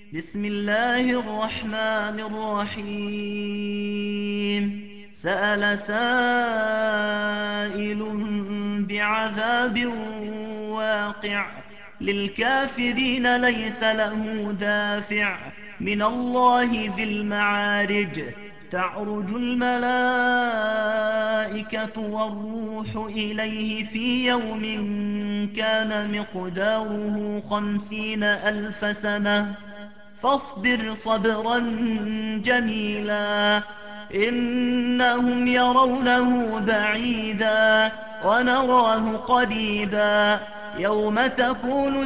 بسم الله الرحمن الرحيم. سأل سائل بعذاب واقع، للكافرين ليس له دافع، من الله ذي المعارج. تعرج الملائكة والروح إليه في يوم كان مقداره 50,000 سنة، فاصبر صبرا جميلا. إنهم يرونه بعيدا ونراه قريبا، يوم تكون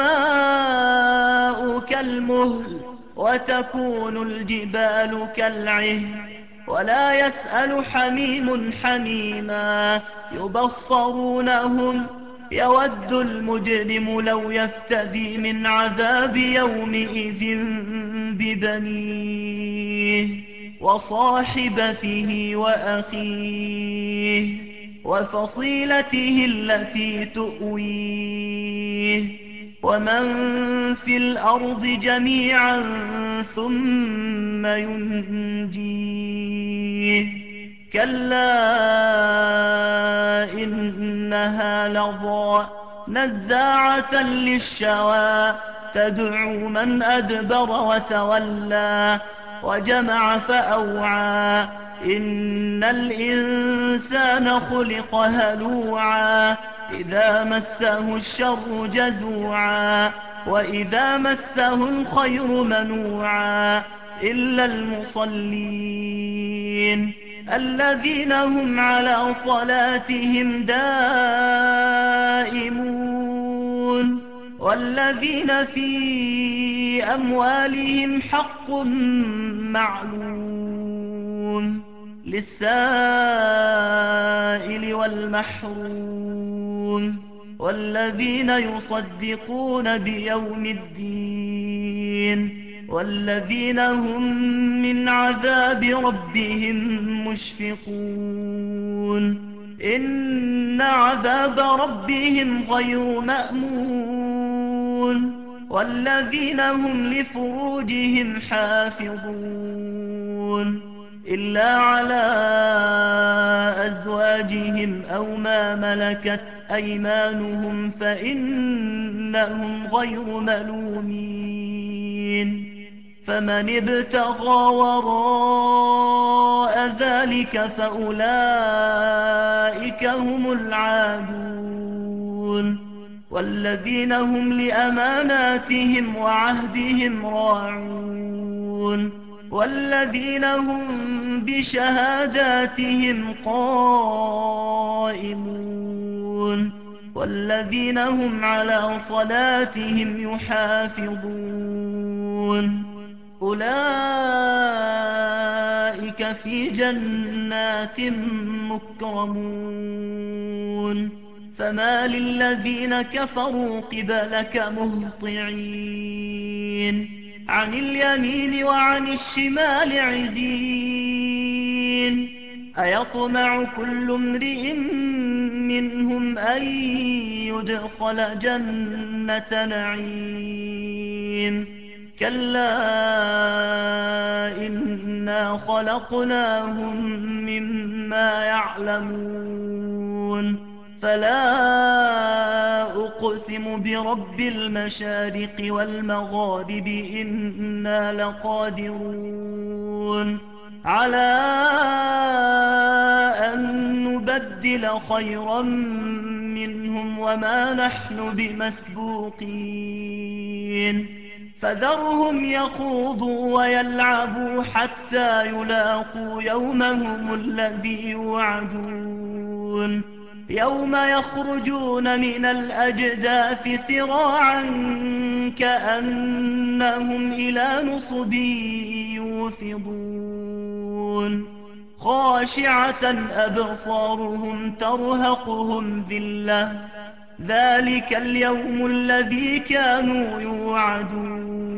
السماء كالمهل وتكون الجبال كالعهن، ولا يسأل حميم حميما. يبصرونهم، يود المجرم لو يفتدي من عذاب يومئذ ببنيه وصاحبته وأخيه وفصيلته التي تؤويه ومن في الأرض جميعا ثم ينجيه. كلا إنها لظى نزاعة للشوى، تدعو من أدبر وتولى وجمع فأوعى. إن الإنسان خلق هلوعا، إذا مسه الشر جزوعا وإذا مسه الخير منوعا، إلا المصلين الذين هم على صلاتهم دائمون، والذين في أموالهم حق معلوم، للسائل والمحروم، والذين يصدقون بيوم الدين، والذين هم من عذاب ربهم مشفقون. إن عذاب ربهم غير مأمون، والذين هم لفروجهم حافظون إلا على أزواجهم أو ما ملكت أيمانهم فإنهم غير ملومين. فمن ابتغى وراء ذلك فأولئك هم العادون، والذين هم لأماناتهم وعهدهم راعون، والذين هم بشهاداتهم قائمون، والذين هم على صلاتهم يحافظون. أولئك في جنات مكرمون. فما للذين كفروا قبلك مهطعين، عن اليمين وعن الشمال عزين. أيطمع كل امرئ منهم أن يدخل جنة نعيم؟ كلا إنا خلقناهم مما يعلمون. فلا أقسم برب المشارق والمغارب إنا لقادرون على أن نبدل خيرا منهم وما نحن بمسبوقين. فذرهم يخوضوا ويلعبوا حتى يلاقوا يومهم الذي يوعدون، يوم يخرجون من الأجداث سراعا كأنهم إلى نصب يوفضون، خاشعة أبصارهم ترهقهم ذلة، ذلك اليوم الذي كانوا يوعدون.